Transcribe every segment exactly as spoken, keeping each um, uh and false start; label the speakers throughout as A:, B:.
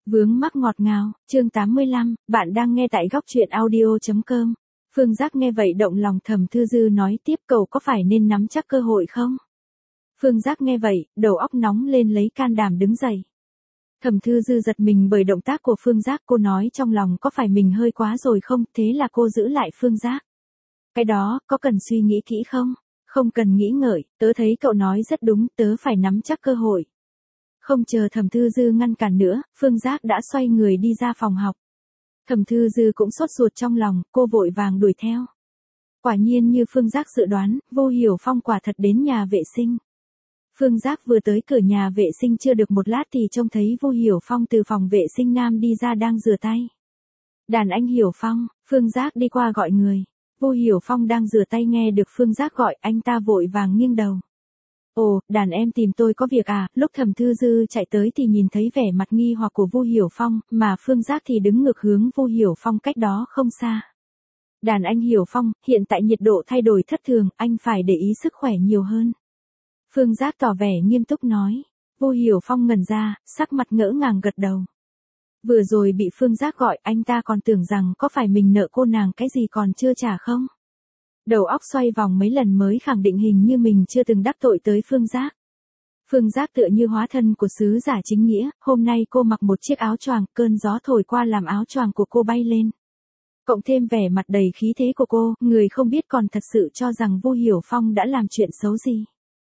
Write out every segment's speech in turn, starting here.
A: Vướng mắc ngọt ngào, chương tám mươi lăm, bạn đang nghe tại góc truyện audio chấm com. Phương Giác nghe vậy động lòng, Thẩm Thư Dư nói tiếp, cậu có phải nên nắm chắc cơ hội không? Phương Giác nghe vậy, đầu óc nóng lên lấy can đảm đứng dậy. Thẩm Thư Dư giật mình bởi động tác của Phương Giác, cô nói trong lòng có phải mình hơi quá rồi không, thế là cô giữ lại Phương Giác. Cái đó, có cần suy nghĩ kỹ không? Không cần nghĩ ngợi, tớ thấy cậu nói rất đúng, tớ phải nắm chắc cơ hội. Không chờ Thẩm Thư Dư ngăn cản nữa, Phương Giác đã xoay người đi ra phòng học. Thẩm Thư Dư cũng sốt ruột trong lòng, cô vội vàng đuổi theo. Quả nhiên như Phương Giác dự đoán, Vô Hiểu Phong quả thật đến nhà vệ sinh. Phương Giác vừa tới cửa nhà vệ sinh chưa được một lát thì trông thấy Vô Hiểu Phong từ phòng vệ sinh nam đi ra đang rửa tay. Đàn anh Hiểu Phong, Phương Giác đi qua gọi người. Vô Hiểu Phong đang rửa tay nghe được Phương Giác gọi, anh ta vội vàng nghiêng đầu. Ồ, đàn em tìm tôi có việc à? Lúc Thẩm Thư Dư chạy tới thì nhìn thấy vẻ mặt nghi hoặc của Vô Hiểu Phong, mà Phương Giác thì đứng ngược hướng Vô Hiểu Phong cách đó không xa. Đàn anh Hiểu Phong, hiện tại nhiệt độ thay đổi thất thường, anh phải để ý sức khỏe nhiều hơn. Phương Giác tỏ vẻ nghiêm túc nói. Vô Hiểu Phong ngẩn ra, sắc mặt ngỡ ngàng gật đầu. Vừa rồi bị Phương Giác gọi, anh ta còn tưởng rằng có phải mình nợ cô nàng cái gì còn chưa trả không? Đầu óc xoay vòng mấy lần mới khẳng định hình như mình chưa từng đắc tội tới Phương Giác. Phương Giác tựa như hóa thân của sứ giả chính nghĩa, hôm nay cô mặc một chiếc áo choàng, cơn gió thổi qua làm áo choàng của cô bay lên. Cộng thêm vẻ mặt đầy khí thế của cô, người không biết còn thật sự cho rằng Vô Hiểu Phong đã làm chuyện xấu gì.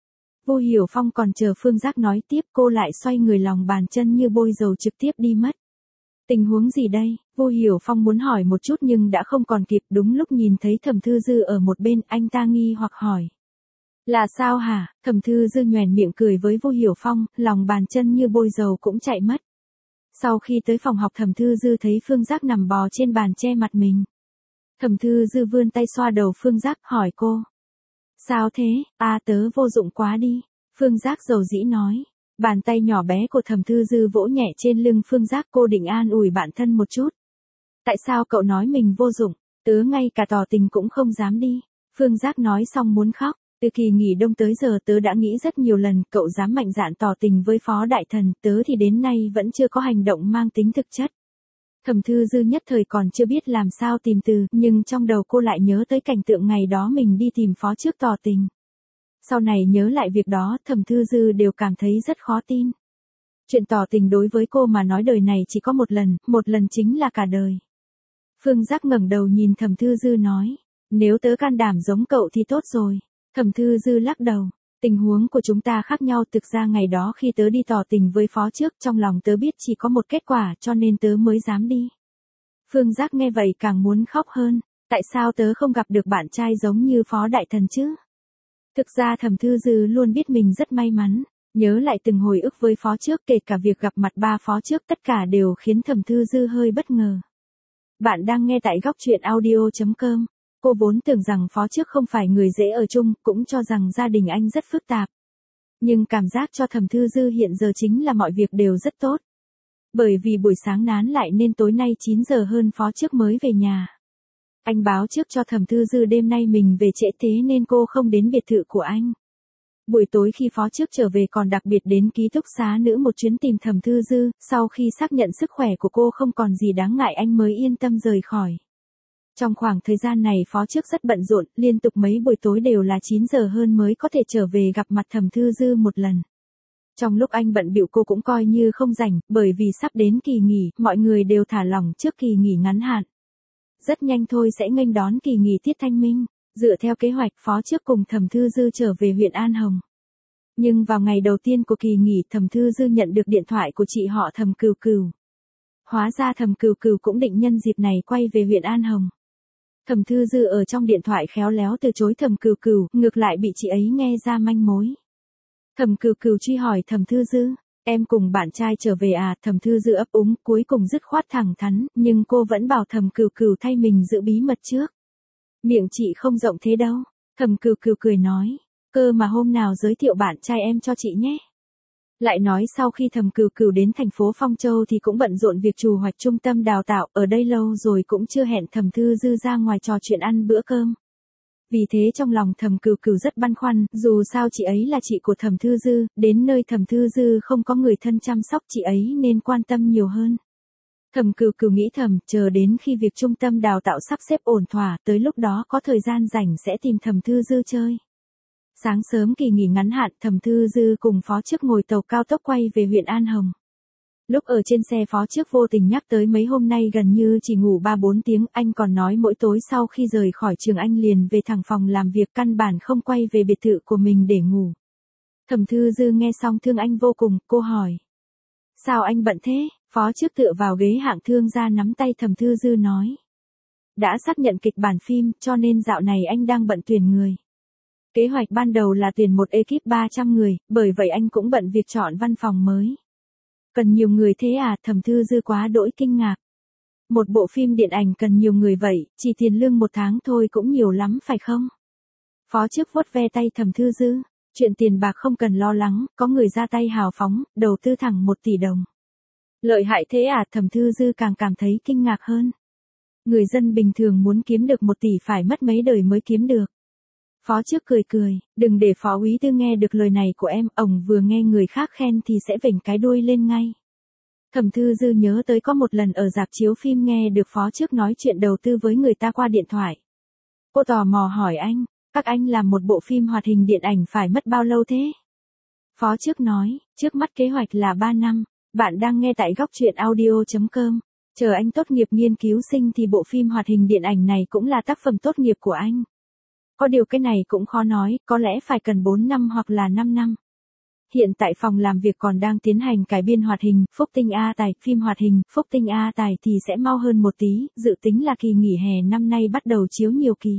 A: Vô Hiểu Phong còn chờ Phương Giác nói tiếp, cô lại xoay người lòng bàn chân như bôi dầu trực tiếp đi mất. Tình huống gì đây? Vô Hiểu Phong muốn hỏi một chút nhưng đã không còn kịp, đúng lúc nhìn thấy Thẩm Thư Dư ở một bên, anh ta nghi hoặc hỏi. Là sao hả? Thẩm Thư Dư nhoẻn miệng cười với Vô Hiểu Phong, lòng bàn chân như bôi dầu cũng chạy mất. Sau khi tới phòng học, Thẩm Thư Dư thấy Phương Giác nằm bò trên bàn che mặt mình. Thẩm Thư Dư vươn tay xoa đầu Phương Giác, hỏi cô. Sao thế? À, tớ vô dụng quá đi. Phương Giác dầu dĩ nói. Bàn tay nhỏ bé của Thẩm Thư Dư vỗ nhẹ trên lưng Phương Giác, cô định an ủi bản thân một chút. Tại sao cậu nói mình vô dụng? Tớ ngay cả tỏ tình cũng không dám đi. Phương Giác nói xong muốn khóc. Từ kỳ nghỉ đông tới giờ tớ đã nghĩ rất nhiều lần cậu dám mạnh dạn tỏ tình với Phó Đại Thần, tớ thì đến nay vẫn chưa có hành động mang tính thực chất. Thẩm Thư Dư nhất thời còn chưa biết làm sao tìm từ, nhưng trong đầu cô lại nhớ tới cảnh tượng ngày đó mình đi tìm Phó trước tỏ tình. Sau này nhớ lại việc đó, Thẩm Thư Dư đều cảm thấy rất khó tin. Chuyện tỏ tình đối với cô mà nói đời này chỉ có một lần, một lần chính là cả đời. Phương Giác ngẩng đầu nhìn Thẩm Thư Dư nói, nếu tớ can đảm giống cậu thì tốt rồi. Thẩm Thư Dư lắc đầu, tình huống của chúng ta khác nhau, thực ra ngày đó khi tớ đi tỏ tình với Phó trước, trong lòng tớ biết chỉ có một kết quả cho nên tớ mới dám đi. Phương Giác nghe vậy càng muốn khóc hơn, tại sao tớ không gặp được bạn trai giống như Phó Đại Thần chứ? Thực ra Thẩm Thư Dư luôn biết mình rất may mắn, nhớ lại từng hồi ức với Phó trước, kể cả việc gặp mặt ba Phó trước, tất cả đều khiến Thẩm Thư Dư hơi bất ngờ. Bạn đang nghe tại góc truyện audio chấm com. Cô vốn tưởng rằng Phó trước không phải người dễ ở chung, cũng cho rằng gia đình anh rất phức tạp. Nhưng cảm giác cho Thẩm Thư Dư hiện giờ chính là mọi việc đều rất tốt. Bởi vì buổi sáng nán lại nên tối nay chín giờ hơn Phó trước mới về nhà. Anh báo trước cho Thẩm Thư Dư đêm nay mình về trễ thế nên cô không đến biệt thự của anh. Buổi tối khi Phó trước trở về còn đặc biệt đến ký túc xá nữ một chuyến tìm Thẩm Thư Dư, sau khi xác nhận sức khỏe của cô không còn gì đáng ngại anh mới yên tâm rời khỏi. Trong khoảng thời gian này Phó trước rất bận rộn, liên tục mấy buổi tối đều là chín giờ hơn mới có thể trở về gặp mặt Thẩm Thư Dư một lần. Trong lúc anh bận bịu cô cũng coi như không rảnh, bởi vì sắp đến kỳ nghỉ, mọi người đều thả lỏng trước kỳ nghỉ ngắn hạn. Rất nhanh thôi sẽ nghênh đón kỳ nghỉ Tiết Thanh Minh, dựa theo kế hoạch Phó trước cùng Thẩm Thư Dư trở về huyện An Hồng. Nhưng vào ngày đầu tiên của kỳ nghỉ, Thẩm Thư Dư nhận được điện thoại của chị họ Thẩm Cừu Cừu. Hóa ra Thẩm Cừu Cừu cũng định nhân dịp này quay về huyện An Hồng. Thẩm Thư Dư ở trong điện thoại khéo léo từ chối Thẩm Cừu Cừu, ngược lại bị chị ấy nghe ra manh mối. Thẩm Cừu Cừu truy hỏi Thẩm Thư Dư, em cùng bạn trai trở về à? Thẩm Thư Dư ấp úng, cuối cùng dứt khoát thẳng thắn, nhưng cô vẫn bảo Thẩm Cừu Cừu thay mình giữ bí mật trước. Miệng chị không rộng thế đâu. Thẩm Cừu Cừu cười nói, cơ mà hôm nào giới thiệu bạn trai em cho chị nhé. Lại nói sau khi Thẩm Cừu Cừu đến thành phố Phong Châu thì cũng bận rộn việc trù hoạch trung tâm đào tạo, ở đây lâu rồi cũng chưa hẹn Thẩm Thư Dư ra ngoài trò chuyện ăn bữa cơm. Vì thế trong lòng Thẩm Cừu Cừu rất băn khoăn, dù sao chị ấy là chị của Thẩm Thư Dư, đến nơi Thẩm Thư Dư không có người thân chăm sóc chị ấy nên quan tâm nhiều hơn. Thẩm Cừu Cừu nghĩ thầm, chờ đến khi việc trung tâm đào tạo sắp xếp ổn thỏa, tới lúc đó có thời gian rảnh sẽ tìm Thẩm Thư Dư chơi. Sáng sớm kỳ nghỉ ngắn hạn, Thẩm Thư Dư cùng phó trước ngồi tàu cao tốc quay về huyện An Hồng. Lúc ở trên xe phó trước vô tình nhắc tới mấy hôm nay gần như chỉ ngủ ba bốn tiếng, anh còn nói mỗi tối sau khi rời khỏi trường anh liền về thẳng phòng làm việc, căn bản không quay về biệt thự của mình để ngủ. Thẩm Thư Dư nghe xong thương anh vô cùng, cô hỏi. Sao anh bận thế? Phó trước tựa vào ghế hạng thương ra nắm tay Thẩm Thư Dư nói. Đã xác nhận kịch bản phim, cho nên dạo này anh đang bận tuyển người. Kế hoạch ban đầu là tuyển một ekip ba trăm người, bởi vậy anh cũng bận việc chọn văn phòng mới. Cần nhiều người thế à? Thẩm Thư Dư quá đỗi kinh ngạc. Một bộ phim điện ảnh cần nhiều người vậy, chỉ tiền lương một tháng thôi cũng nhiều lắm phải không? Phó trước vuốt ve tay Thẩm Thư Dư. Chuyện tiền bạc không cần lo lắng, có người ra tay hào phóng, đầu tư thẳng một tỷ đồng. Lợi hại thế à? Thẩm Thư Dư càng cảm thấy kinh ngạc hơn. Người dân bình thường muốn kiếm được một tỷ phải mất mấy đời mới kiếm được. Phó trước cười cười, đừng để Phó Úy Tư nghe được lời này của em, ổng vừa nghe người khác khen thì sẽ vểnh cái đuôi lên ngay. Thẩm Thư Dư nhớ tới có một lần ở rạp chiếu phim nghe được phó trước nói chuyện đầu tư với người ta qua điện thoại. Cô tò mò hỏi anh, các anh làm một bộ phim hoạt hình điện ảnh phải mất bao lâu thế? Phó trước nói, trước mắt kế hoạch là ba năm, bạn đang nghe tại góc truyện audio chấm com. Chờ anh tốt nghiệp nghiên cứu sinh thì bộ phim hoạt hình điện ảnh này cũng là tác phẩm tốt nghiệp của anh. Có điều cái này cũng khó nói, có lẽ phải cần bốn năm hoặc là năm năm. Hiện tại phòng làm việc còn đang tiến hành cải biên hoạt hình, Phúc Tinh A Tài, phim hoạt hình, Phúc Tinh A Tài thì sẽ mau hơn một tí, dự tính là kỳ nghỉ hè năm nay bắt đầu chiếu nhiều kỳ.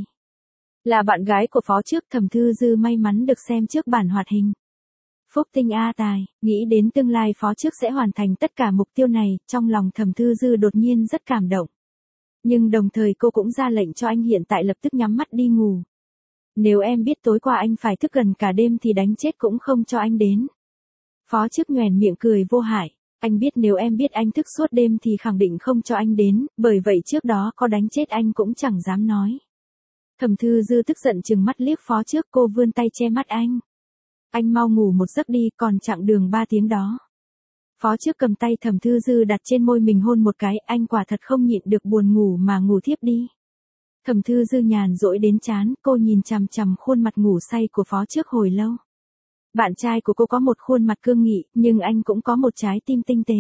A: Là bạn gái của phó trước, Thẩm Thư Dư may mắn được xem trước bản hoạt hình. Phúc Tinh A Tài, nghĩ đến tương lai phó trước sẽ hoàn thành tất cả mục tiêu này, trong lòng Thẩm Thư Dư đột nhiên rất cảm động. Nhưng đồng thời cô cũng ra lệnh cho anh hiện tại lập tức nhắm mắt đi ngủ. Nếu em biết tối qua anh phải thức gần cả đêm thì đánh chết cũng không cho anh đến. Phó trước nhoẻn miệng cười vô hại. Anh biết nếu em biết anh thức suốt đêm thì khẳng định không cho anh đến, bởi vậy trước đó có đánh chết anh cũng chẳng dám nói. Thẩm Thư Dư tức giận trừng mắt liếc phó trước, cô vươn tay che mắt anh. Anh mau ngủ một giấc đi, còn chặng đường ba tiếng đó. Phó trước cầm tay Thẩm Thư Dư đặt trên môi mình hôn một cái, anh quả thật không nhịn được buồn ngủ mà ngủ thiếp đi. Thẩm Thư Dư nhàn rỗi đến chán, cô nhìn chằm chằm khuôn mặt ngủ say của phó trước hồi lâu. Bạn trai của cô có một khuôn mặt cương nghị, nhưng anh cũng có một trái tim tinh tế.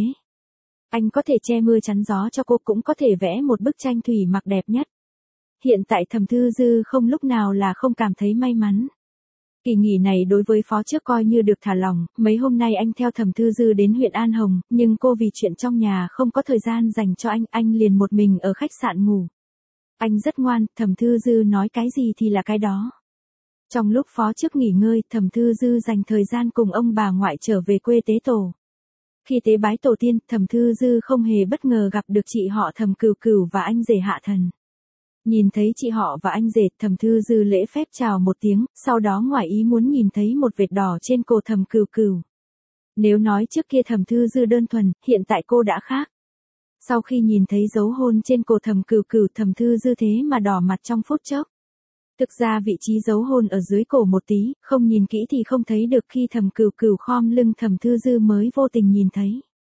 A: Anh có thể che mưa chắn gió cho cô, cũng có thể vẽ một bức tranh thủy mặc đẹp nhất. Hiện tại Thẩm Thư Dư không lúc nào là không cảm thấy may mắn. Kỳ nghỉ này đối với phó trước coi như được thả lỏng, mấy hôm nay anh theo Thẩm Thư Dư đến huyện An Hồng, nhưng cô vì chuyện trong nhà không có thời gian dành cho anh, anh liền một mình ở khách sạn ngủ. Anh rất ngoan, Thẩm Thư Dư nói cái gì thì là cái đó. Trong lúc phó trước nghỉ ngơi, Thẩm Thư Dư dành thời gian cùng ông bà ngoại trở về quê tế tổ. Khi tế bái tổ tiên, Thẩm Thư Dư không hề bất ngờ gặp được chị họ Thẩm Cừu Cừu và anh rể Hạ Thần. Nhìn thấy chị họ và anh rể, Thẩm Thư Dư lễ phép chào một tiếng, sau đó ngoài ý muốn nhìn thấy một vệt đỏ trên cổ Thẩm Cừu Cừu. Nếu nói trước kia Thẩm Thư Dư đơn thuần, hiện tại cô đã khác. Sau khi nhìn thấy dấu hôn trên cổ Thẩm Cừu Cừu, Thẩm Thư Dư thế mà đỏ mặt trong phút chốc. Thực ra vị trí dấu hôn ở dưới cổ một tí, không nhìn kỹ thì không thấy được, khi Thẩm Cừu Cừu khom lưng Thẩm Thư Dư mới vô tình nhìn thấy.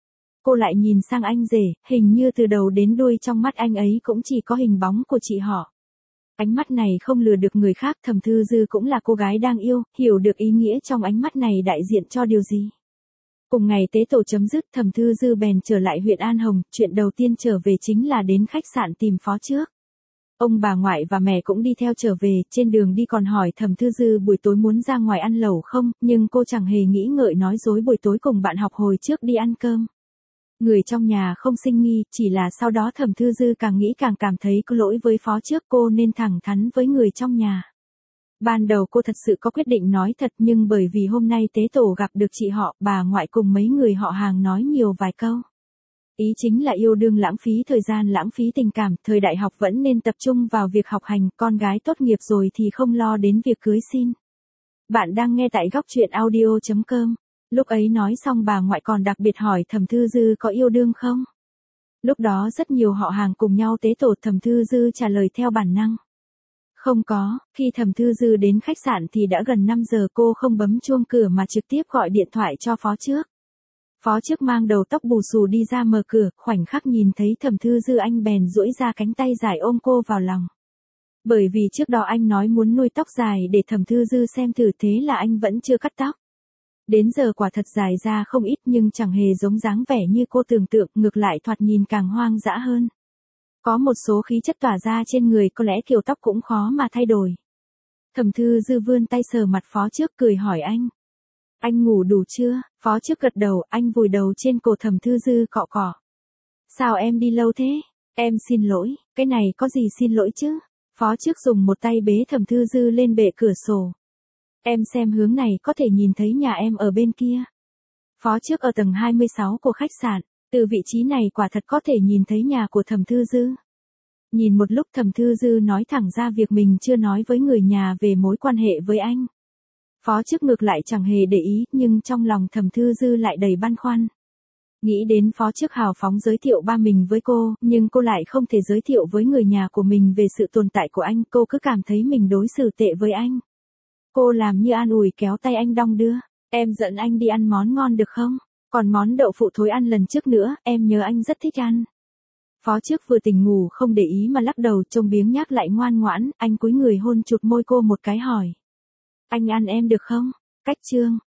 A: Cô lại nhìn sang anh rể, hình như từ đầu đến đuôi trong mắt anh ấy cũng chỉ có hình bóng của chị họ. Ánh mắt này không lừa được người khác, Thẩm Thư Dư cũng là cô gái đang yêu, hiểu được ý nghĩa trong ánh mắt này đại diện cho điều gì. Cùng ngày tế tổ chấm dứt, Thẩm Thư Dư bèn trở lại huyện An Hồng, chuyện đầu tiên trở về chính là đến khách sạn tìm phó trước. Ông bà ngoại và mẹ cũng đi theo trở về, trên đường đi còn hỏi Thẩm Thư Dư buổi tối muốn ra ngoài ăn lẩu không, nhưng cô chẳng hề nghĩ ngợi nói dối buổi tối cùng bạn học hồi trước đi ăn cơm. Người trong nhà không sinh nghi, chỉ là sau đó Thẩm Thư Dư càng nghĩ càng cảm thấy có lỗi với phó trước, cô nên thẳng thắn với người trong nhà. Ban đầu cô thật sự có quyết định nói thật, nhưng bởi vì hôm nay tế tổ gặp được chị họ, bà ngoại cùng mấy người họ hàng nói nhiều vài câu. Ý chính là yêu đương lãng phí thời gian, lãng phí tình cảm, thời đại học vẫn nên tập trung vào việc học hành, con gái tốt nghiệp rồi thì không lo đến việc cưới xin. Bạn đang nghe tại góc truyện audio chấm com. Lúc ấy nói xong bà ngoại còn đặc biệt hỏi Thẩm Thư Dư có yêu đương không? Lúc đó rất nhiều họ hàng cùng nhau tế tổ, Thẩm Thư Dư trả lời theo bản năng. Không có, khi Thẩm Thư Dư đến khách sạn thì đã gần năm giờ, cô không bấm chuông cửa mà trực tiếp gọi điện thoại cho phó trước. Phó trước mang đầu tóc bù xù đi ra mở cửa, khoảnh khắc nhìn thấy Thẩm Thư Dư anh bèn duỗi ra cánh tay dài ôm cô vào lòng. Bởi vì trước đó anh nói muốn nuôi tóc dài để Thẩm Thư Dư xem thử, thế là anh vẫn chưa cắt tóc. Đến giờ quả thật dài ra không ít nhưng chẳng hề giống dáng vẻ như cô tưởng tượng, ngược lại thoạt nhìn càng hoang dã hơn. Có một số khí chất tỏa ra trên người, có lẽ kiểu tóc cũng khó mà thay đổi. Thẩm Thư Dư vươn tay sờ mặt Phó trước cười hỏi anh. Anh ngủ đủ chưa? Phó trước gật đầu, anh vùi đầu trên cổ Thẩm Thư Dư cọ cọ. Sao em đi lâu thế? Em xin lỗi, cái này có gì xin lỗi chứ? Phó trước dùng một tay bế Thẩm Thư Dư lên bệ cửa sổ. Em xem hướng này có thể nhìn thấy nhà em ở bên kia. Phó trước ở tầng hai mươi sáu của khách sạn, từ vị trí này quả thật có thể nhìn thấy nhà của Thẩm Thư Dư. Nhìn một lúc Thẩm Thư Dư nói thẳng ra việc mình chưa nói với người nhà về mối quan hệ với anh. Phó trước ngược lại chẳng hề để ý, nhưng trong lòng Thẩm Thư Dư lại đầy băn khoăn. Nghĩ đến Phó trước hào phóng giới thiệu ba mình với cô, nhưng cô lại không thể giới thiệu với người nhà của mình về sự tồn tại của anh, cô cứ cảm thấy mình đối xử tệ với anh. Cô làm như an ủi kéo tay anh đong đưa. Em dẫn anh đi ăn món ngon được không? Còn món đậu phụ thối ăn lần trước nữa, em nhớ anh rất thích ăn. Phó trước vừa tỉnh ngủ không để ý mà lắc đầu, trông biếng nhác lại ngoan ngoãn, anh cúi người hôn chụt môi cô một cái hỏi. Anh ăn em được không? Cách chương.